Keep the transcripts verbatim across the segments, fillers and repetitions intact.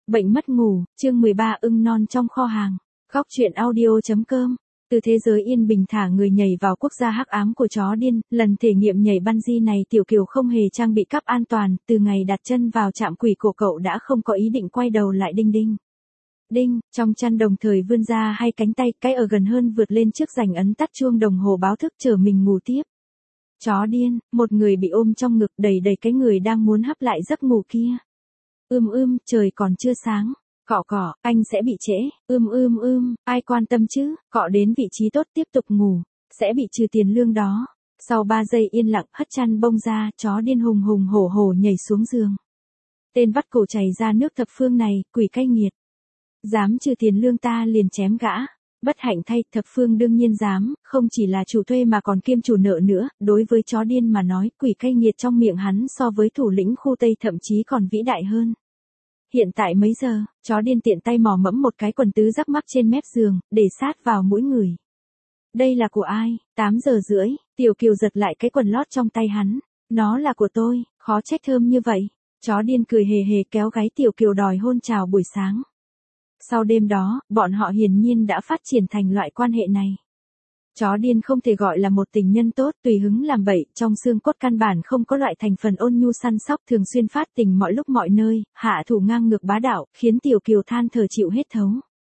Bệnh mất ngủ, chương mười ba ưng non trong kho hàng. Góc truyện audio.com. Từ thế giới yên bình thả người nhảy vào quốc gia hắc ám của chó điên, lần thể nghiệm nhảy bungee này Tiểu Kiều không hề trang bị cáp an toàn, từ ngày đặt chân vào trạm quỷ cổ cậu đã không có ý định quay đầu lại. Đinh đinh. Đinh, trong chăn đồng thời vươn ra hai cánh tay, cái ở gần hơn vượt lên trước giành ấn tắt chuông đồng hồ báo thức chờ mình ngủ tiếp. Chó điên, một người bị ôm trong ngực đầy đầy cái người đang muốn hắp lại giấc ngủ kia. Ưm ưm, trời còn chưa sáng. Cọ cọ, anh sẽ bị trễ. Ưm ưm ưm, ai quan tâm chứ, cọ đến vị trí tốt tiếp tục ngủ, sẽ bị trừ tiền lương đó. Sau ba giây yên lặng hất chăn bông ra, chó điên hùng hùng hổ hổ nhảy xuống giường. Tên vắt cổ chảy ra nước thập phương này, quỷ cay nghiệt. Dám trừ tiền lương ta liền chém gã. Bất hạnh thay, thập phương đương nhiên dám, không chỉ là chủ thuê mà còn kiêm chủ nợ nữa. Đối với chó điên mà nói, quỷ cay nghiệt trong miệng hắn so với thủ lĩnh khu Tây thậm chí còn vĩ đại hơn. Hiện tại mấy giờ, chó điên tiện tay mò mẫm một cái quần tứ rắc mắc trên mép giường, để sát vào mũi người. Đây là của ai? tám giờ rưỡi, Tiểu Kiều giật lại cái quần lót trong tay hắn. Nó là của tôi, khó trách thơm như vậy. Chó điên cười hề hề kéo gáy Tiểu Kiều đòi hôn chào buổi sáng. Sau đêm đó, bọn họ hiển nhiên đã phát triển thành loại quan hệ này. Chó điên không thể gọi là một tình nhân tốt, tùy hứng làm bậy, trong xương cốt căn bản không có loại thành phần ôn nhu săn sóc, thường xuyên phát tình mọi lúc mọi nơi, hạ thủ ngang ngược bá đạo, khiến Tiểu Kiều than thở chịu hết thấu.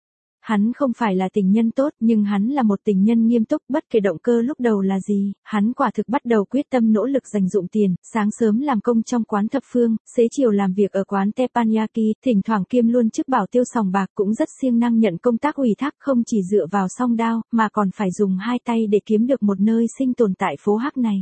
Hắn không phải là tình nhân tốt, nhưng hắn là một tình nhân nghiêm túc, bất kể động cơ lúc đầu là gì, hắn quả thực bắt đầu quyết tâm nỗ lực dành dụm tiền, sáng sớm làm công trong quán thập phương, xế chiều làm việc ở quán teppanyaki, thỉnh thoảng kiêm luôn chức bảo tiêu sòng bạc, cũng rất siêng năng nhận công tác ủy thác, không chỉ dựa vào song đao, mà còn phải dùng hai tay để kiếm được một nơi sinh tồn tại phố Hắc này.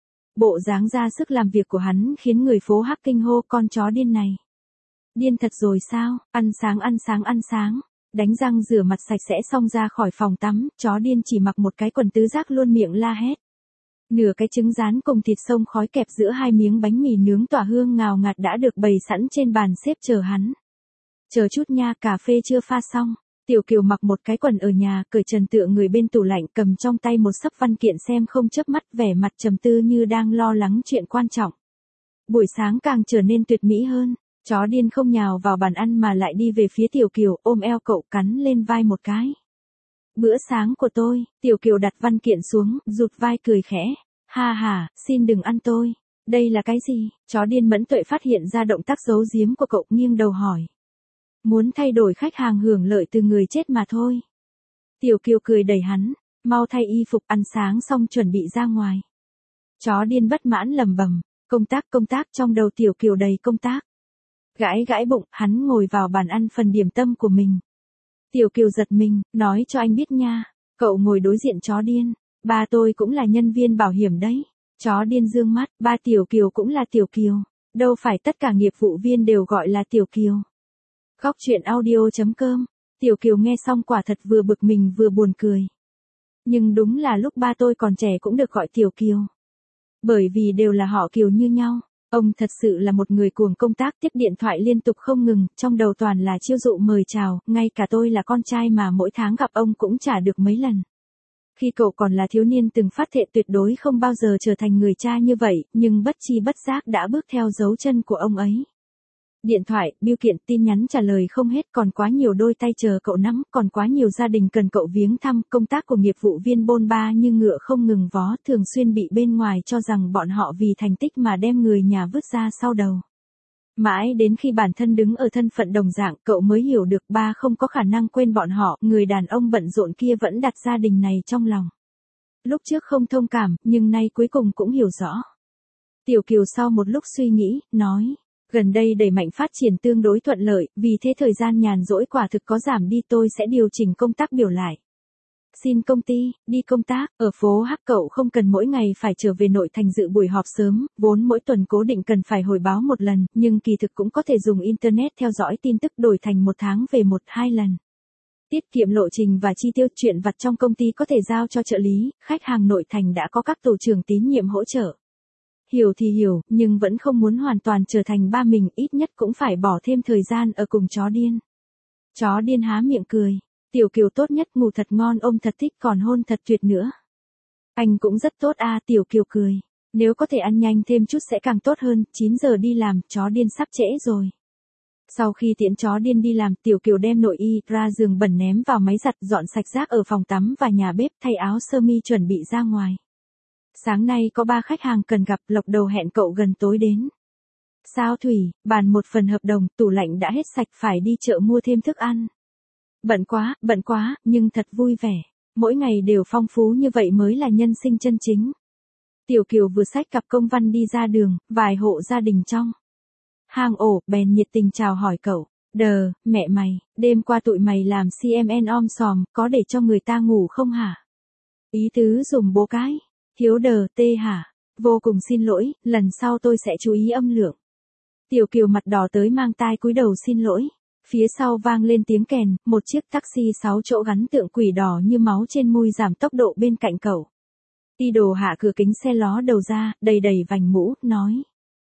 Bộ dáng ra sức làm việc của hắn khiến người phố Hắc kinh hô, con chó điên này. Điên thật rồi sao, ăn sáng ăn sáng ăn sáng. Đánh răng rửa mặt sạch sẽ xong ra khỏi phòng tắm, chó điên chỉ mặc một cái quần tứ giác luôn miệng la hét. Nửa cái trứng rán cùng thịt xông khói kẹp giữa hai miếng bánh mì nướng tỏa hương ngào ngạt đã được bày sẵn trên bàn xếp chờ hắn. Chờ chút nha, cà phê chưa pha xong. Tiểu Kiều mặc một cái quần ở nhà, cởi trần tựa người bên tủ lạnh, cầm trong tay một xấp văn kiện xem không chớp mắt, vẻ mặt trầm tư như đang lo lắng chuyện quan trọng. Buổi sáng càng trở nên tuyệt mỹ hơn. Chó điên không nhào vào bàn ăn mà lại đi về phía Tiểu Kiều, ôm eo cậu cắn lên vai một cái. Bữa sáng của tôi. Tiểu Kiều đặt văn kiện xuống, rụt vai cười khẽ. Ha ha, xin đừng ăn tôi. Đây là cái gì? Chó điên mẫn tuệ phát hiện ra động tác giấu giếm của cậu, nghiêng đầu hỏi. Muốn thay đổi khách hàng hưởng lợi từ người chết mà thôi. Tiểu Kiều cười đẩy hắn, mau thay y phục, ăn sáng xong chuẩn bị ra ngoài. Chó điên bất mãn lầm bầm, công tác công tác, trong đầu Tiểu Kiều đầy công tác. Gãi gãi bụng, hắn ngồi vào bàn ăn phần điểm tâm của mình. Tiểu Kiều giật mình, nói cho anh biết nha. Cậu ngồi đối diện chó điên. Ba tôi cũng là nhân viên bảo hiểm đấy. Chó điên dương mắt, ba Tiểu Kiều cũng là Tiểu Kiều. Đâu phải tất cả nghiệp vụ viên đều gọi là Tiểu Kiều. Góc truyện audio.com. Tiểu Kiều nghe xong quả thật vừa bực mình vừa buồn cười. Nhưng đúng là lúc ba tôi còn trẻ cũng được gọi Tiểu Kiều. Bởi vì đều là họ Kiều như nhau. Ông thật sự là một người cuồng công tác, tiếp điện thoại liên tục không ngừng, trong đầu toàn là chiêu dụ mời chào, ngay cả tôi là con trai mà mỗi tháng gặp ông cũng trả được mấy lần. Khi cậu còn là thiếu niên từng phát thệ tuyệt đối không bao giờ trở thành người cha như vậy, nhưng bất chi bất giác đã bước theo dấu chân của ông ấy. Điện thoại, bưu kiện, tin nhắn trả lời không hết, còn quá nhiều đôi tay chờ cậu nắm, còn quá nhiều gia đình cần cậu viếng thăm, công tác của nghiệp vụ viên bôn ba như ngựa không ngừng vó, thường xuyên bị bên ngoài cho rằng bọn họ vì thành tích mà đem người nhà vứt ra sau đầu. Mãi đến khi bản thân đứng ở thân phận đồng dạng, cậu mới hiểu được ba không có khả năng quên bọn họ, người đàn ông bận rộn kia vẫn đặt gia đình này trong lòng. Lúc trước không thông cảm, nhưng nay cuối cùng cũng hiểu rõ. Tiểu Kiều sau một lúc suy nghĩ, nói. Gần đây đẩy mạnh phát triển tương đối thuận lợi, vì thế thời gian nhàn rỗi quả thực có giảm đi, tôi sẽ điều chỉnh công tác biểu lại. Xin công ty, đi công tác, ở phố Hắc cậu không cần mỗi ngày phải trở về nội thành dự buổi họp sớm, vốn mỗi tuần cố định cần phải hồi báo một lần, nhưng kỳ thực cũng có thể dùng Internet theo dõi tin tức đổi thành một tháng về một hai lần. Tiết kiệm lộ trình và chi tiêu, chuyện vặt trong công ty có thể giao cho trợ lý, khách hàng nội thành đã có các tổ trưởng tín nhiệm hỗ trợ. Hiểu thì hiểu, nhưng vẫn không muốn hoàn toàn trở thành ba mình, ít nhất cũng phải bỏ thêm thời gian ở cùng chó điên. Chó điên há miệng cười. Tiểu Kiều tốt nhất, ngủ thật ngon, ôm thật thích, còn hôn thật tuyệt nữa. Anh cũng rất tốt a à, Tiểu Kiều cười. Nếu có thể ăn nhanh thêm chút sẽ càng tốt hơn, chín giờ đi làm, chó điên sắp trễ rồi. Sau khi tiễn chó điên đi làm, Tiểu Kiều đem nội y ra giường bẩn ném vào máy giặt, dọn sạch rác ở phòng tắm và nhà bếp, thay áo sơ mi chuẩn bị ra ngoài. Sáng nay có ba khách hàng cần gặp, Lộc Đầu hẹn cậu gần tối đến. Sao Thủy, bàn một phần hợp đồng, tủ lạnh đã hết sạch, phải đi chợ mua thêm thức ăn. Bận quá, bận quá, nhưng thật vui vẻ. Mỗi ngày đều phong phú như vậy mới là nhân sinh chân chính. Tiểu Kiều vừa xách cặp công văn đi ra đường, vài hộ gia đình trong hang ổ bèn nhiệt tình chào hỏi cậu. Đờ, mẹ mày, đêm qua tụi mày làm xê em en om sòm, có để cho người ta ngủ không hả? Ý tứ dùng bố cái. Thiếu đờ, tê hả? Vô cùng xin lỗi, lần sau tôi sẽ chú ý âm lượng. Tiểu Kiều mặt đỏ tới mang tai cúi đầu xin lỗi. Phía sau vang lên tiếng kèn, một chiếc taxi sáu chỗ gắn tượng quỷ đỏ như máu trên mui giảm tốc độ bên cạnh cậu. Ti Đồ hạ cửa kính xe ló đầu ra, đầy đầy vành mũ, nói.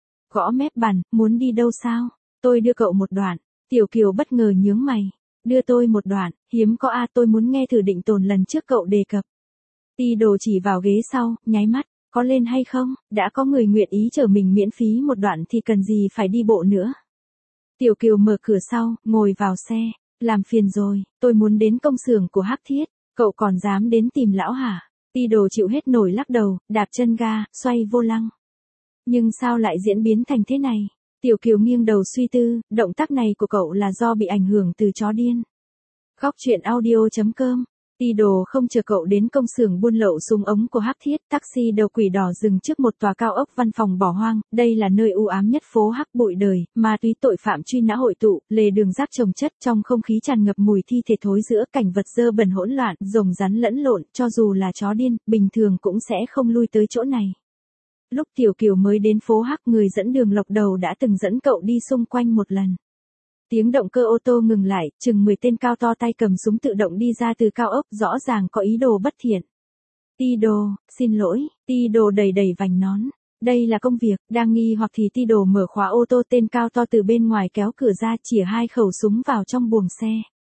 Gõ mép bàn, muốn đi đâu sao? Tôi đưa cậu một đoạn. Tiểu Kiều bất ngờ nhướng mày. Đưa tôi một đoạn, hiếm có a, tôi muốn nghe thử định tồn lần trước cậu đề cập. Ti Đồ chỉ vào ghế sau, nháy mắt, có lên hay không? Đã có người nguyện ý chở mình miễn phí một đoạn thì cần gì phải đi bộ nữa. Tiểu Kiều mở cửa sau, ngồi vào xe. Làm phiền rồi, tôi muốn đến công xưởng của Hắc Thiết. Cậu còn dám đến tìm lão hả? Ti Đồ chịu hết nổi lắc đầu, đạp chân ga, xoay vô lăng. Nhưng sao lại diễn biến thành thế này? Tiểu Kiều nghiêng đầu suy tư, động tác này của cậu là do bị ảnh hưởng từ chó điên. Góc truyện audio chấm com. Ti Đồ không chờ cậu đến công xưởng buôn lậu súng ống của Hắc Thiết, taxi đầu quỷ đỏ dừng trước một tòa cao ốc văn phòng bỏ hoang, đây là nơi u ám nhất phố Hắc bụi đời, ma túy tội phạm truy nã hội tụ, lề đường rác chồng chất, trong không khí tràn ngập mùi thi thể thối rữa, cảnh vật dơ bẩn hỗn loạn, rồng rắn lẫn lộn, cho dù là chó điên, bình thường cũng sẽ không lui tới chỗ này. Lúc Tiểu Kiều mới đến phố Hắc, người dẫn đường Lộc Đầu đã từng dẫn cậu đi xung quanh một lần. Tiếng động cơ ô tô ngừng lại, chừng mười tên cao to tay cầm súng tự động đi ra từ cao ốc, rõ ràng có ý đồ bất thiện. Ti Đồ, xin lỗi, Ti Đồ đầy đầy vành nón. Đây là công việc, đang nghi hoặc thì Ti Đồ mở khóa ô tô, tên cao to từ bên ngoài kéo cửa ra, chĩa hai khẩu súng vào trong buồng xe.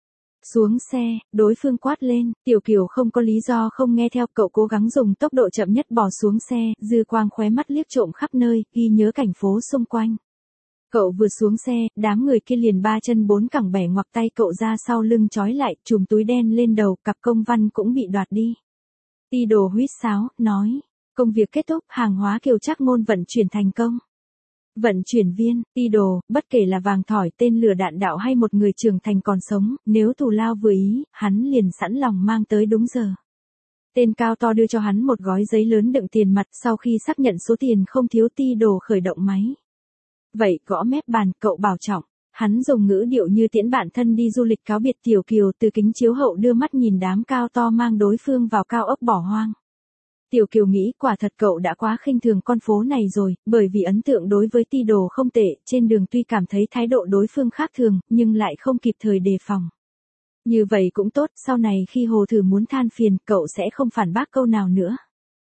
Xuống xe, đối phương quát lên, Tiểu Kiều không có lý do không nghe theo, cậu cố gắng dùng tốc độ chậm nhất bỏ xuống xe, dư quang khóe mắt liếc trộm khắp nơi, ghi nhớ cảnh phố xung quanh. Cậu vừa xuống xe, đám người kia liền ba chân bốn cẳng bẻ ngoặc tay cậu ra sau lưng trói lại, chùm túi đen lên đầu, cặp công văn cũng bị đoạt đi. Ti Đồ huýt sáo, nói, công việc kết thúc, hàng hóa Kiều Trác Ngôn vận chuyển thành công. Vận chuyển viên, Ti Đồ, bất kể là vàng thỏi, tên lửa đạn đạo hay một người trưởng thành còn sống, nếu thù lao vừa ý, hắn liền sẵn lòng mang tới đúng giờ. Tên cao to đưa cho hắn một gói giấy lớn đựng tiền mặt, sau khi xác nhận số tiền không thiếu, Ti Đồ khởi động máy. Vậy, gõ mép bàn, cậu bảo trọng. Hắn dùng ngữ điệu như tiễn bạn thân đi du lịch cáo biệt. Tiểu Kiều từ kính chiếu hậu đưa mắt nhìn đám cao to mang đối phương vào cao ốc bỏ hoang. Tiểu Kiều nghĩ quả thật cậu đã quá khinh thường con phố này rồi, bởi vì ấn tượng đối với Ti Đồ không tệ, trên đường tuy cảm thấy thái độ đối phương khác thường, nhưng lại không kịp thời đề phòng. Như vậy cũng tốt, sau này khi Hồ Thử muốn than phiền, cậu sẽ không phản bác câu nào nữa.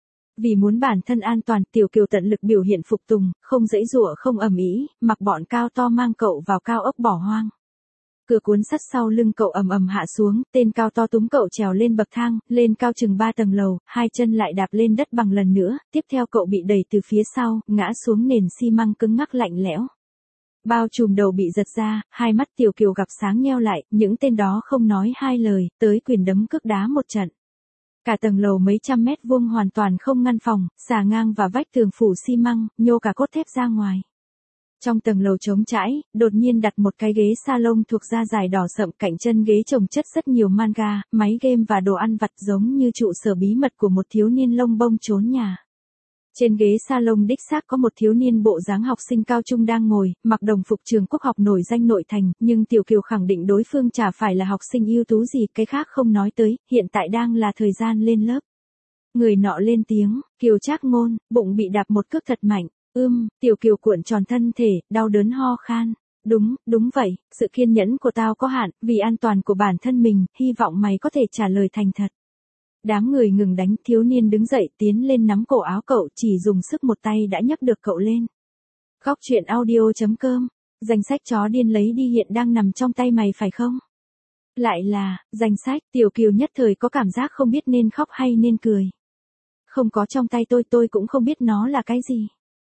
Vì muốn bản thân an toàn, Tiểu Kiều tận lực biểu hiện phục tùng, không giãy giụa không ầm ĩ, mặc bọn cao to mang cậu vào cao ốc bỏ hoang. Cửa cuốn sắt sau lưng cậu ầm ầm hạ xuống, tên cao to túm cậu trèo lên bậc thang, lên cao chừng ba tầng lầu, hai chân lại đạp lên đất bằng lần nữa, tiếp theo cậu bị đẩy từ phía sau, ngã xuống nền xi măng cứng ngắc lạnh lẽo. Bao trùm đầu bị giật ra, hai mắt Tiểu Kiều gặp sáng nheo lại, những tên đó không nói hai lời, tới quyền đấm cước đá một trận. Cả tầng lầu mấy trăm mét vuông hoàn toàn không ngăn phòng, xà ngang và vách tường phủ xi măng, nhô cả cốt thép ra ngoài. Trong tầng lầu trống trãi, đột nhiên đặt một cái ghế salon thuộc da dài đỏ sậm, cạnh chân ghế chồng chất rất nhiều manga, máy game và đồ ăn vặt giống như trụ sở bí mật của một thiếu niên lông bông trốn nhà. Trên ghế salon đích xác có một thiếu niên bộ dáng học sinh cao trung đang ngồi, mặc đồng phục trường quốc học nổi danh nội thành, nhưng Tiểu Kiều khẳng định đối phương chả phải là học sinh ưu tú gì, cái khác không nói tới, hiện tại đang là thời gian lên lớp. Người nọ lên tiếng, Kiều Trác Ngôn, bụng bị đạp một cước thật mạnh, ưm, Tiểu Kiều cuộn tròn thân thể, đau đớn ho khan. Đúng, đúng vậy, sự kiên nhẫn của tao có hạn, vì an toàn của bản thân mình, hy vọng mày có thể trả lời thành thật. Đám người ngừng đánh, thiếu niên đứng dậy tiến lên nắm cổ áo cậu, chỉ dùng sức một tay đã nhấc được cậu lên. Góc truyện audio chấm com, danh sách chó điên lấy đi hiện đang nằm trong tay mày phải không? Lại là, danh sách, Tiểu Kiều nhất thời có cảm giác không biết nên khóc hay nên cười. Không có trong tay tôi, tôi cũng không biết nó là cái gì.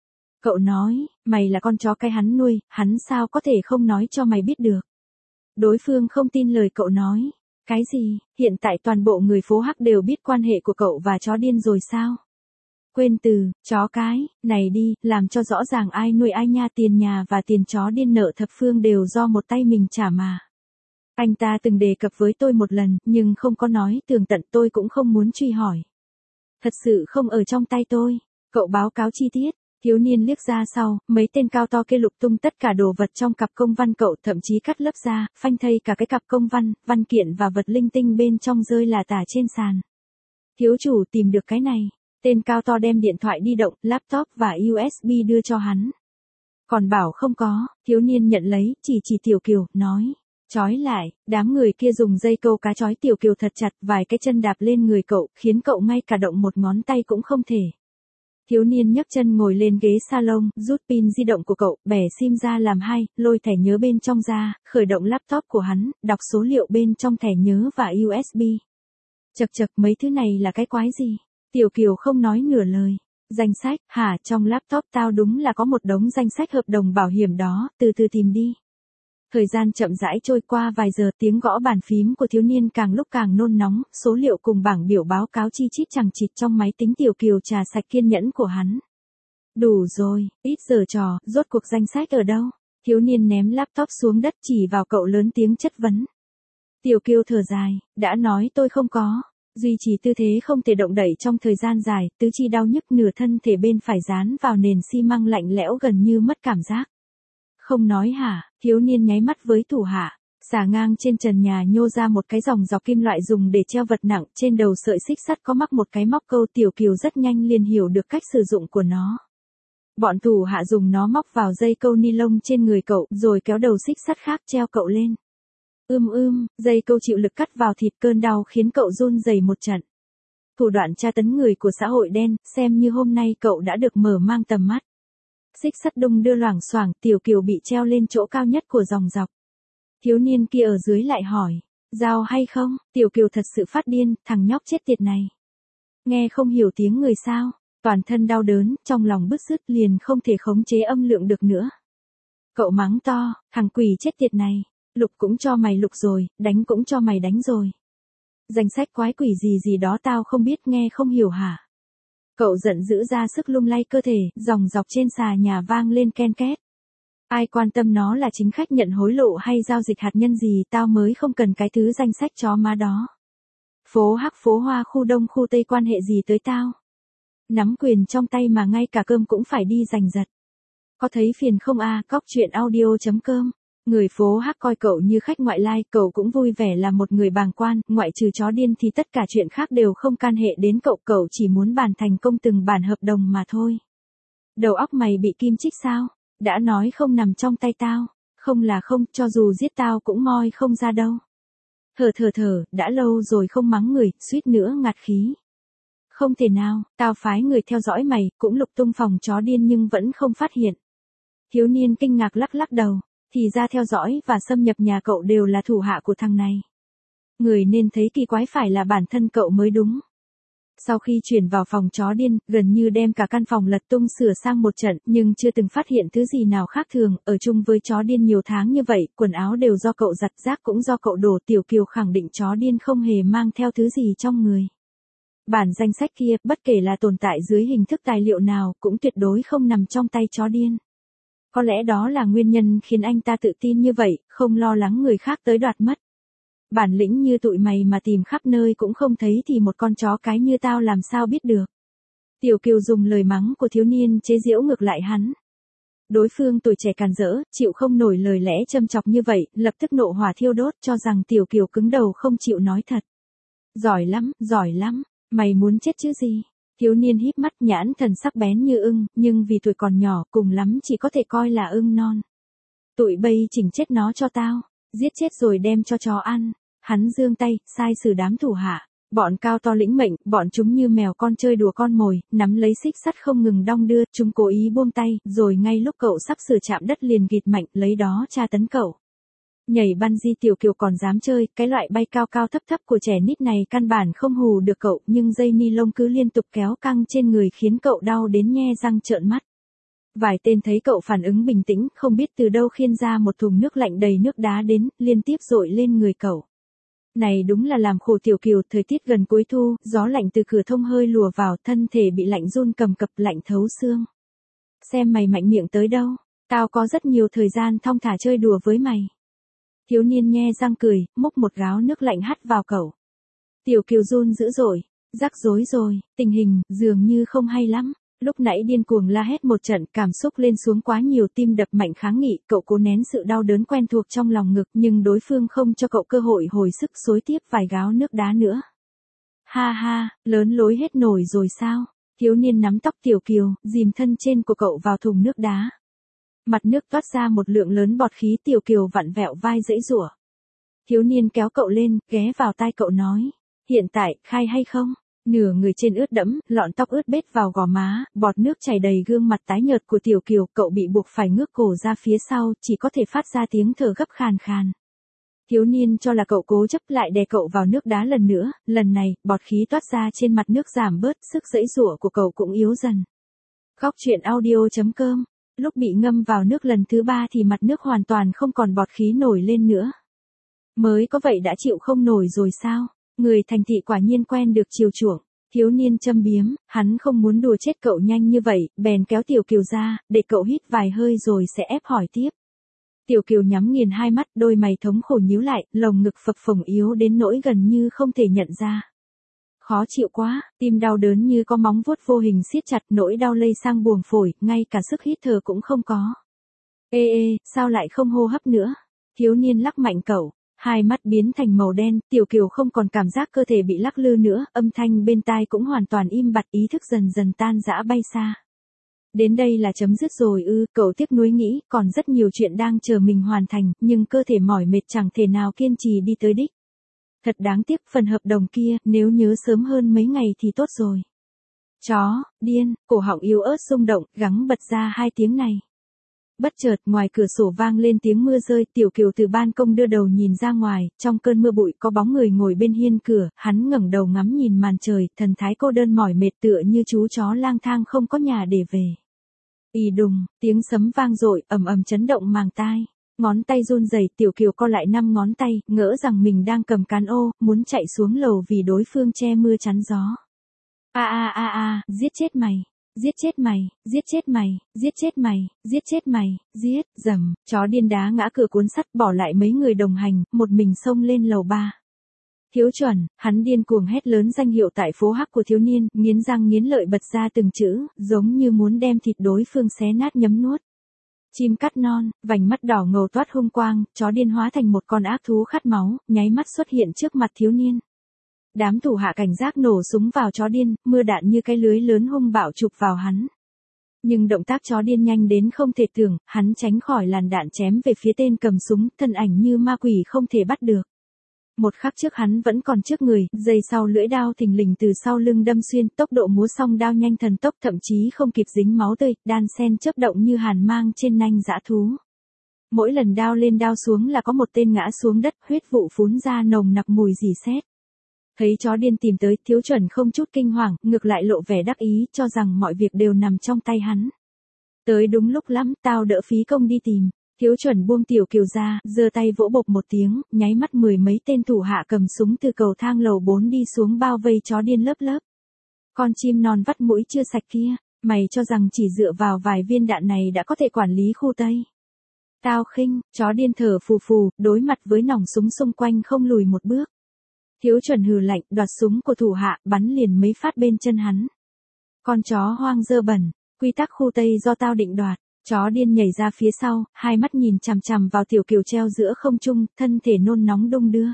Cậu nói, mày là con chó cái hắn nuôi, hắn sao có thể không nói cho mày biết được. Đối phương không tin lời cậu nói. Cái gì, hiện tại toàn bộ người phố Hắc đều biết quan hệ của cậu và chó điên rồi sao? Quên từ, chó cái, này đi, làm cho rõ ràng ai nuôi ai nha, tiền nhà và tiền chó điên nợ thập phương đều do một tay mình trả mà. Anh ta từng đề cập với tôi một lần, nhưng không có nói tường tận, tôi cũng không muốn truy hỏi. Thật sự không ở trong tay tôi. Cậu báo cáo chi tiết. Thiếu niên liếc ra sau, mấy tên cao to kia lục tung tất cả đồ vật trong cặp công văn cậu, thậm chí cắt lớp ra, phanh thây cả cái cặp công văn, văn kiện và vật linh tinh bên trong rơi là tả trên sàn. Thiếu chủ tìm được cái này. Tên cao to đem điện thoại di động, laptop và u ét bê đưa cho hắn. Còn bảo không có, thiếu niên nhận lấy, chỉ chỉ Tiểu Kiều, nói. Chói lại, đám người kia dùng dây câu cá chói Tiểu Kiều thật chặt, vài cái chân đạp lên người cậu, khiến cậu ngay cả động một ngón tay cũng không thể. Thiếu niên nhấc chân ngồi lên ghế salon, rút pin di động của cậu, bẻ sim ra làm hai, lôi thẻ nhớ bên trong ra, khởi động laptop của hắn, đọc số liệu bên trong thẻ nhớ và u ét bê. Chật chật, mấy thứ này là cái quái gì? Tiểu Kiều không nói nửa lời. Danh sách, hả, trong laptop tao đúng là có một đống danh sách hợp đồng bảo hiểm đó, từ từ tìm đi. Thời gian chậm rãi trôi qua vài giờ, tiếng gõ bàn phím của thiếu niên càng lúc càng nôn nóng, số liệu cùng bảng biểu báo cáo chi chít chằng chịt trong máy tính. Tiểu Kiều trà sạch kiên nhẫn của hắn. Đủ rồi, ít giờ trò, rốt cuộc danh sách ở đâu? Thiếu niên ném laptop xuống đất, chỉ vào cậu lớn tiếng chất vấn. Tiểu Kiều thở dài, đã nói tôi không có. Duy trì tư thế không thể động đậy trong thời gian dài, tứ chi đau nhức, nửa thân thể bên phải dán vào nền xi măng lạnh lẽo gần như mất cảm giác. Không nói hả? Thiếu niên nháy mắt với thủ hạ. Xà ngang trên trần nhà nhô ra một cái dòng dọc kim loại dùng để treo vật nặng, trên đầu sợi xích sắt có mắc một cái móc câu. Tiểu Kiều rất nhanh liền hiểu được cách sử dụng của nó. Bọn thủ hạ dùng nó móc vào dây câu ni lông trên người cậu, rồi kéo đầu xích sắt khác treo cậu lên. Ưm ưm, dây câu chịu lực cắt vào thịt, cơn đau khiến cậu run rẩy một trận. Thủ đoạn tra tấn người của xã hội đen, xem như hôm nay cậu đã được mở mang tầm mắt. Xích sắt đung đưa loảng xoảng, Tiểu Kiều bị treo lên chỗ cao nhất của dòng dọc. Thiếu niên kia ở dưới lại hỏi, dao hay không? Tiểu Kiều thật sự phát điên, thằng nhóc chết tiệt này. Nghe không hiểu tiếng người sao, toàn thân đau đớn, trong lòng bứt rứt, liền không thể khống chế âm lượng được nữa. Cậu mắng to, thằng quỷ chết tiệt này, lục cũng cho mày lục rồi, đánh cũng cho mày đánh rồi. Danh sách quái quỷ gì gì đó tao không biết, nghe không hiểu hả? Cậu giận dữ ra sức lung lay cơ thể, dòng dọc trên xà nhà vang lên ken két. Ai quan tâm nó là chính khách nhận hối lộ hay giao dịch hạt nhân gì, tao mới không cần cái thứ danh sách chó má đó. Phố Hắc, phố Hoa, khu Đông, khu Tây quan hệ gì tới tao? Nắm quyền trong tay mà ngay cả cơm cũng phải đi giành giật. Có thấy phiền không a? À? Cóc truyện audio chấm com. Người phố Hắc coi cậu như khách ngoại lai, cậu cũng vui vẻ là một người bàng quan, ngoại trừ chó điên thì tất cả chuyện khác đều không can hệ đến cậu, cậu chỉ muốn bàn thành công từng bản hợp đồng mà thôi. Đầu óc mày bị kim chích sao? Đã nói không nằm trong tay tao, không là không, cho dù giết tao cũng moi không ra đâu. Thở thở thở, đã lâu rồi không mắng người, suýt nữa ngạt khí. Không thể nào, tao phái người theo dõi mày, cũng lục tung phòng chó điên nhưng vẫn không phát hiện. Thiếu niên kinh ngạc lắc lắc đầu. Thì ra theo dõi và xâm nhập nhà cậu đều là thủ hạ của thằng này. Người nên thấy kỳ quái phải là bản thân cậu mới đúng. Sau khi chuyển vào phòng chó điên, gần như đem cả căn phòng lật tung sửa sang một trận, nhưng chưa từng phát hiện thứ gì nào khác thường. Ở chung với chó điên nhiều tháng như vậy, quần áo đều do cậu giặt, rác cũng do cậu đổ. Tiểu Kiều khẳng định chó điên không hề mang theo thứ gì trong người. Bản danh sách kia, bất kể là tồn tại dưới hình thức tài liệu nào, cũng tuyệt đối không nằm trong tay chó điên. Có lẽ đó là nguyên nhân khiến anh ta tự tin như vậy, không lo lắng người khác tới đoạt mất. Bản lĩnh như tụi mày mà tìm khắp nơi cũng không thấy thì một con chó cái như tao làm sao biết được. Tiểu Kiều dùng lời mắng của thiếu niên chế giễu ngược lại hắn. Đối phương tuổi trẻ càn rỡ, chịu không nổi lời lẽ châm chọc như vậy, lập tức nộ hỏa thiêu đốt, cho rằng Tiểu Kiều cứng đầu không chịu nói thật. Giỏi lắm, giỏi lắm, mày muốn chết chứ gì? Thiếu niên híp mắt, nhãn thần sắc bén như ưng, nhưng vì tuổi còn nhỏ, cùng lắm chỉ có thể coi là ưng non. Tụi bây chỉnh chết nó cho tao, giết chết rồi đem cho chó ăn. Hắn giương tay, sai sử đám thủ hạ. Bọn cao to lĩnh mệnh, bọn chúng như mèo con chơi đùa con mồi, nắm lấy xích sắt không ngừng đong đưa, chúng cố ý buông tay, rồi ngay lúc cậu sắp sửa chạm đất liền gịt mạnh, lấy đó tra tấn cậu. Nhảy bungee Tiểu Kiều còn dám chơi, cái loại bay cao cao thấp thấp của trẻ nít này căn bản không hù được cậu, nhưng dây ni lông cứ liên tục kéo căng trên người khiến cậu đau đến nhe răng trợn mắt. Vài tên thấy cậu phản ứng bình tĩnh, không biết từ đâu khiêng ra một thùng nước lạnh đầy nước đá đến, liên tiếp dội lên người cậu. Này đúng là làm khổ Tiểu Kiều, thời tiết gần cuối thu, gió lạnh từ cửa thông hơi lùa vào, thân thể bị lạnh run cầm cập, lạnh thấu xương. Xem mày mạnh miệng tới đâu, tao có rất nhiều thời gian thong thả chơi đùa với mày. Thiếu niên nhe răng cười, múc một gáo nước lạnh hắt vào cậu. Tiểu Kiều run dữ dội, rắc rối rồi, tình hình dường như không hay lắm. Lúc nãy điên cuồng la hét một trận, cảm xúc lên xuống quá nhiều, tim đập mạnh kháng nghị, cậu cố nén sự đau đớn quen thuộc trong lòng ngực, nhưng đối phương không cho cậu cơ hội hồi sức, xối tiếp vài gáo nước đá nữa. Ha ha, lớn lối hết nổi rồi sao? Thiếu niên nắm tóc Tiểu Kiều, dìm thân trên của cậu vào thùng nước đá. Mặt nước toát ra một lượng lớn bọt khí, Tiểu Kiều vặn vẹo vai giãy giụa. Thiếu niên kéo cậu lên, ghé vào tai cậu nói, hiện tại, khai hay không? Nửa người trên ướt đẫm, lọn tóc ướt bết vào gò má, bọt nước chảy đầy gương mặt tái nhợt của Tiểu Kiều, cậu bị buộc phải ngước cổ ra phía sau, chỉ có thể phát ra tiếng thở gấp khàn khàn. Thiếu niên cho là cậu cố chấp, lại đè cậu vào nước đá lần nữa, lần này, bọt khí toát ra trên mặt nước giảm bớt, sức giãy giụa của cậu cũng yếu dần. Góc truyện audio chấm com. Lúc bị ngâm vào nước lần thứ ba thì mặt nước hoàn toàn không còn bọt khí nổi lên nữa. Mới có vậy đã chịu không nổi rồi sao? Người thành thị quả nhiên quen được chiều chuộng. Thiếu niên châm biếm, hắn không muốn đùa chết cậu nhanh như vậy, bèn kéo Tiểu Kiều ra, để cậu hít vài hơi rồi sẽ ép hỏi tiếp. Tiểu Kiều nhắm nghiền hai mắt, đôi mày thống khổ nhíu lại, lồng ngực phập phồng yếu đến nỗi gần như không thể nhận ra. Khó chịu quá, tim đau đớn như có móng vuốt vô hình siết chặt, nỗi đau lây sang buồng phổi, ngay cả sức hít thở cũng không có. Ê ê, sao lại không hô hấp nữa? Thiếu niên lắc mạnh cậu. Hai mắt biến thành màu đen, Tiểu Kiều không còn cảm giác cơ thể bị lắc lư nữa, âm thanh bên tai cũng hoàn toàn im bặt, ý thức dần dần tan rã bay xa. Đến đây là chấm dứt rồi ư, cậu tiếc nuối nghĩ, còn rất nhiều chuyện đang chờ mình hoàn thành, nhưng cơ thể mỏi mệt chẳng thể nào kiên trì đi tới đích. Thật đáng tiếc, phần hợp đồng kia, nếu nhớ sớm hơn mấy ngày thì tốt rồi. Chó, điên, cổ họng yếu ớt rung động, gắng bật ra hai tiếng này. Bất chợt, ngoài cửa sổ vang lên tiếng mưa rơi, Tiểu Kiều từ ban công đưa đầu nhìn ra ngoài, trong cơn mưa bụi có bóng người ngồi bên hiên cửa, hắn ngẩng đầu ngắm nhìn màn trời, thần thái cô đơn mỏi mệt tựa như chú chó lang thang không có nhà để về. Ì đùng, tiếng sấm vang dội, ầm ầm chấn động màng tai. Ngón tay run rẩy, Tiểu Kiều co lại năm ngón tay, ngỡ rằng mình đang cầm cán ô, muốn chạy xuống lầu vì đối phương che mưa chắn gió. A a a a, giết chết mày. Giết chết mày, giết chết mày, giết chết mày, giết chết mày, giết, dầm, chó điên đá ngã cửa cuốn sắt, bỏ lại mấy người đồng hành, một mình xông lên lầu ba. Thiếu chuẩn, hắn điên cuồng hét lớn danh hiệu tại phố Hắc của thiếu niên, nghiến răng nghiến lợi bật ra từng chữ, giống như muốn đem thịt đối phương xé nát nhấm nuốt. Chim cắt non, vành mắt đỏ ngầu toát hung quang, chó điên hóa thành một con ác thú khát máu, nháy mắt xuất hiện trước mặt thiếu niên. Đám thủ hạ cảnh giác nổ súng vào chó điên, mưa đạn như cái lưới lớn hung bạo chụp vào hắn. Nhưng động tác chó điên nhanh đến không thể tưởng, hắn tránh khỏi làn đạn chém về phía tên cầm súng, thân ảnh như ma quỷ không thể bắt được. Một khắc trước hắn vẫn còn trước người, giây sau lưỡi đao thình lình từ sau lưng đâm xuyên, tốc độ múa song đao nhanh thần tốc, thậm chí không kịp dính máu tươi, đan sen chớp động như hàn mang trên nanh dã thú. Mỗi lần đao lên đao xuống là có một tên ngã xuống đất, huyết vụ phún ra nồng nặc mùi rỉ sét. Thấy chó điên tìm tới, Thiếu chuẩn không chút kinh hoàng, ngược lại lộ vẻ đắc ý, cho rằng mọi việc đều nằm trong tay hắn. Tới đúng lúc lắm, tao đỡ phí công đi tìm. Thiếu chuẩn buông Tiểu Kiều ra, giơ tay vỗ bộp một tiếng, nháy mắt mười mấy tên thủ hạ cầm súng từ cầu thang lầu bốn đi xuống bao vây chó điên lớp lớp. Con chim non vắt mũi chưa sạch kia, mày cho rằng chỉ dựa vào vài viên đạn này đã có thể quản lý khu Tây. Tao khinh, chó điên thở phù phù, đối mặt với nòng súng xung quanh không lùi một bước. Thiếu chuẩn hừ lạnh, đoạt súng của thủ hạ, bắn liền mấy phát bên chân hắn. Con chó hoang dơ bẩn, quy tắc khu Tây do tao định đoạt. Chó điên nhảy ra phía sau, hai mắt nhìn chằm chằm vào Tiểu Kiều treo giữa không trung, thân thể nôn nóng đung đưa.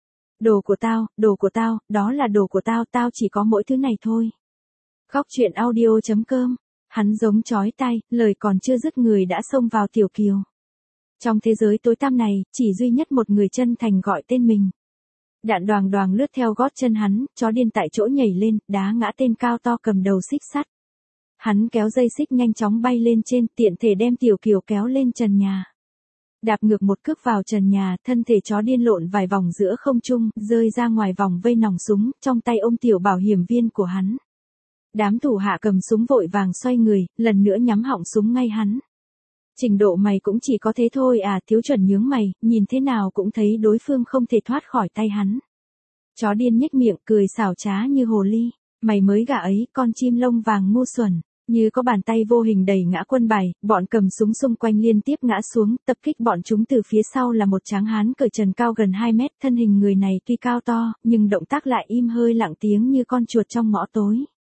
Đồ của tao, đồ của tao, đó là đồ của tao, tao chỉ có mỗi thứ này thôi. Góc truyện audio chấm com. Hắn giống chói tai, lời còn chưa dứt người đã xông vào Tiểu Kiều. Trong thế giới tối tăm này, chỉ duy nhất một người chân thành gọi tên mình. Đạn đoàng đoàng lướt theo gót chân hắn, chó điên tại chỗ nhảy lên, đá ngã tên cao to cầm đầu xích sắt. Hắn kéo dây xích nhanh chóng bay lên trên, tiện thể đem Tiểu Kiều kéo lên trần nhà. Đạp ngược một cước vào trần nhà, thân thể chó điên lộn vài vòng giữa không trung, rơi ra ngoài vòng vây nòng súng, trong tay ôm tiểu bảo hiểm viên của hắn. Đám thủ hạ cầm súng vội vàng xoay người, lần nữa nhắm họng súng ngay hắn. Trình độ mày cũng chỉ có thế thôi à, Thiếu Chuẩn nhướng mày, nhìn thế nào cũng thấy đối phương không thể thoát khỏi tay hắn. Chó điên nhếch miệng, cười xảo trá như hồ ly. Mày mới gà ấy, con chim lông vàng ngu xuẩn. Như có bàn tay vô hình đẩy ngã quân bài, bọn cầm súng xung quanh liên tiếp ngã xuống, tập kích bọn chúng từ phía sau là một tráng hán cởi trần cao gần hai mét, thân hình người này tuy cao to, nhưng động tác lại im hơi lặng tiếng như con chuột trong ngõ tối.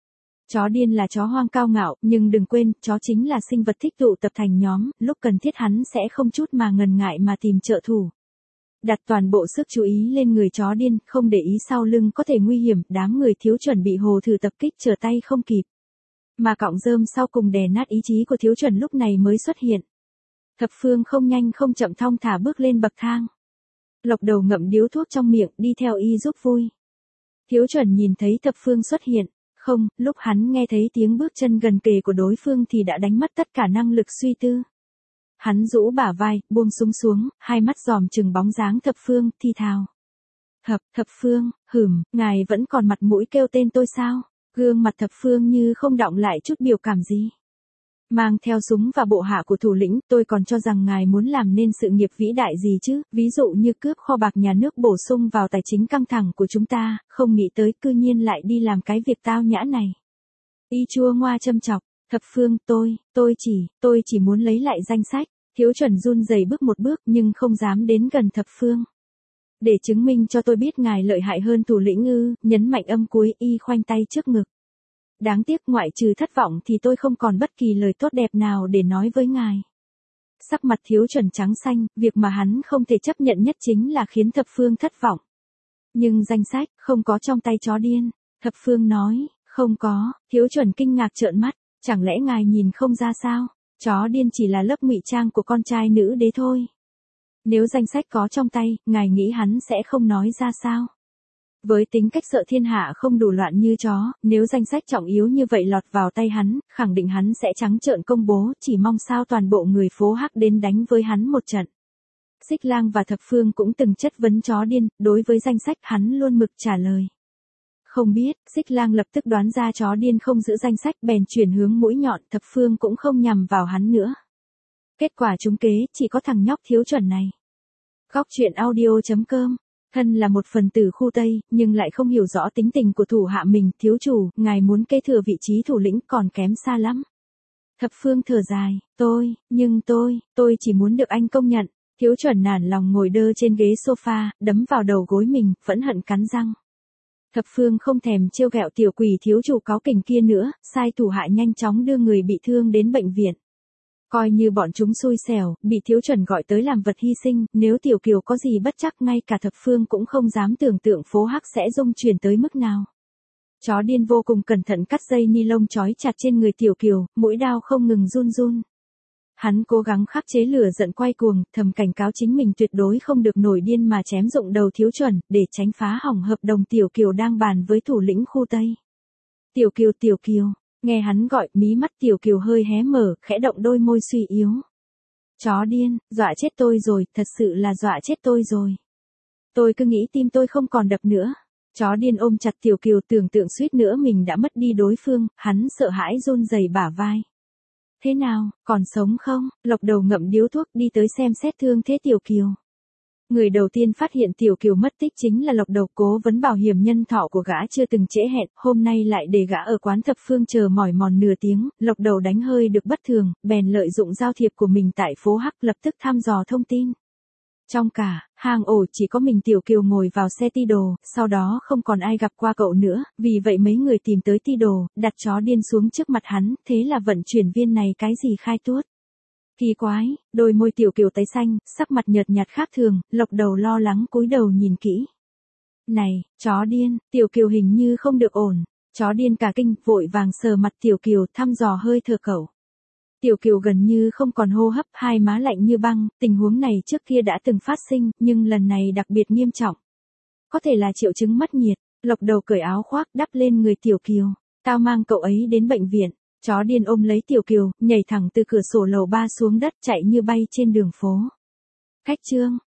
Chó điên là chó hoang cao ngạo, nhưng đừng quên, chó chính là sinh vật thích tụ tập thành nhóm, lúc cần thiết hắn sẽ không chút mà ngần ngại mà tìm trợ thủ. Đặt toàn bộ sức chú ý lên người chó điên, không để ý sau lưng có thể nguy hiểm, đám người Thiếu Chuẩn bị Hồ Thử tập kích trở tay không kịp. Mà cọng rơm sau cùng đè nát ý chí của Thiếu Chuẩn lúc này mới xuất hiện. Thập Phương không nhanh không chậm thong thả bước lên bậc thang. Lộc Đầu ngậm điếu thuốc trong miệng, đi theo y giúp vui. Thiếu Chuẩn nhìn thấy Thập Phương xuất hiện. Không, lúc hắn nghe thấy tiếng bước chân gần kề của đối phương thì đã đánh mất tất cả năng lực suy tư. Hắn rũ bả vai, buông súng xuống, hai mắt dòm chừng bóng dáng Thập Phương, thi thào. Thập, Thập Phương, hửm, ngài vẫn còn mặt mũi kêu tên tôi sao? Gương mặt Thập Phương như không đọng lại chút biểu cảm gì. Mang theo súng và bộ hạ của thủ lĩnh, tôi còn cho rằng ngài muốn làm nên sự nghiệp vĩ đại gì chứ, ví dụ như cướp kho bạc nhà nước bổ sung vào tài chính căng thẳng của chúng ta, không nghĩ tới cư nhiên lại đi làm cái việc tao nhã này. Y chua ngoa châm chọc, Thập Phương, tôi, tôi chỉ, tôi chỉ muốn lấy lại danh sách. Thiếu Chuẩn run rẩy bước một bước nhưng không dám đến gần Thập Phương. Để chứng minh cho tôi biết ngài lợi hại hơn thủ lĩnh ư, nhấn mạnh âm cuối, y khoanh tay trước ngực. Đáng tiếc ngoại trừ thất vọng thì tôi không còn bất kỳ lời tốt đẹp nào để nói với ngài. Sắc mặt Thiếu Chuẩn trắng xanh, việc mà hắn không thể chấp nhận nhất chính là khiến Thập Phương thất vọng. Nhưng danh sách, không có trong tay chó điên. Thập Phương nói, không có, Thiếu Chuẩn kinh ngạc trợn mắt, chẳng lẽ ngài nhìn không ra sao? Chó điên chỉ là lớp ngụy trang của con trai nữ đế thôi. Nếu danh sách có trong tay, ngài nghĩ hắn sẽ không nói ra sao? Với tính cách sợ thiên hạ không đủ loạn như chó, nếu danh sách trọng yếu như vậy lọt vào tay hắn, khẳng định hắn sẽ trắng trợn công bố, chỉ mong sao toàn bộ người phố Hắc đến đánh với hắn một trận. Xích Lang và Thập Phương cũng từng chất vấn chó điên, đối với danh sách hắn luôn mực trả lời. Không biết, Xích Lang lập tức đoán ra chó điên không giữ danh sách bèn chuyển hướng mũi nhọn, Thập Phương cũng không nhằm vào hắn nữa. Kết quả trúng kế, chỉ có thằng nhóc Thiếu Chuẩn này. Góc truyện audio chấm com. Thân là một phần tử khu Tây, nhưng lại không hiểu rõ tính tình của thủ hạ mình, thiếu chủ, ngài muốn kế thừa vị trí thủ lĩnh còn kém xa lắm. Thập Phương thở dài, tôi, nhưng tôi, tôi chỉ muốn được anh công nhận. Thiếu Chuẩn nản lòng ngồi đơ trên ghế sofa, đấm vào đầu gối mình, phẫn hận cắn răng. Thập Phương không thèm trêu ghẹo tiểu quỷ thiếu chủ cáu kỉnh kia nữa, sai thủ hạ nhanh chóng đưa người bị thương đến bệnh viện. Coi như bọn chúng xui xẻo, bị Thiếu Chuẩn gọi tới làm vật hy sinh, nếu Tiểu Kiều có gì bất trắc ngay cả Thập Phương cũng không dám tưởng tượng phố Hắc sẽ rung chuyển tới mức nào. Chó điên vô cùng cẩn thận cắt dây ni lông trói chặt trên người Tiểu Kiều, mũi đao không ngừng run run. Hắn cố gắng khắc chế lửa giận quay cuồng, thầm cảnh cáo chính mình tuyệt đối không được nổi điên mà chém rụng đầu Thiếu Chuẩn, để tránh phá hỏng hợp đồng Tiểu Kiều đang bàn với thủ lĩnh khu Tây. Tiểu Kiều, Tiểu Kiều. Nghe hắn gọi, mí mắt Tiểu Kiều hơi hé mở, khẽ động đôi môi suy yếu. Chó điên, dọa chết tôi rồi, thật sự là dọa chết tôi rồi. Tôi cứ nghĩ tim tôi không còn đập nữa. Chó điên ôm chặt Tiểu Kiều tưởng tượng suýt nữa mình đã mất đi đối phương, hắn sợ hãi run rẩy bả vai. Thế nào, còn sống không? Lộc Đầu ngậm điếu thuốc đi tới xem xét thương thế Tiểu Kiều. Người đầu tiên phát hiện Tiểu Kiều mất tích chính là Lộc Đầu, cố vấn bảo hiểm nhân thọ của gã chưa từng trễ hẹn, hôm nay lại để gã ở quán Thập Phương chờ mỏi mòn nửa tiếng, Lộc Đầu đánh hơi được bất thường, bèn lợi dụng giao thiệp của mình tại phố Hắc lập tức thăm dò thông tin. Trong cả hang ổ chỉ có mình Tiểu Kiều ngồi vào xe Ti Đồ, sau đó không còn ai gặp qua cậu nữa, vì vậy mấy người tìm tới Ti Đồ, đặt chó điên xuống trước mặt hắn, thế là vận chuyển viên này cái gì khai tuốt. Kỳ quái, đôi môi Tiểu Kiều tái xanh, sắc mặt nhợt nhạt khác thường, Lộc Đầu lo lắng cúi đầu nhìn kỹ. Này, chó điên, Tiểu Kiều hình như không được ổn. Chó điên cả kinh, vội vàng sờ mặt Tiểu Kiều thăm dò hơi thở cậu. Tiểu Kiều gần như không còn hô hấp, hai má lạnh như băng, tình huống này trước kia đã từng phát sinh, nhưng lần này đặc biệt nghiêm trọng. Có thể là triệu chứng mất nhiệt, Lộc Đầu cởi áo khoác đắp lên người Tiểu Kiều. Tao mang cậu ấy đến bệnh viện. Chó điên ôm lấy Tiểu Kiều, nhảy thẳng từ cửa sổ lầu ba xuống đất chạy như bay trên đường phố. Khách trương,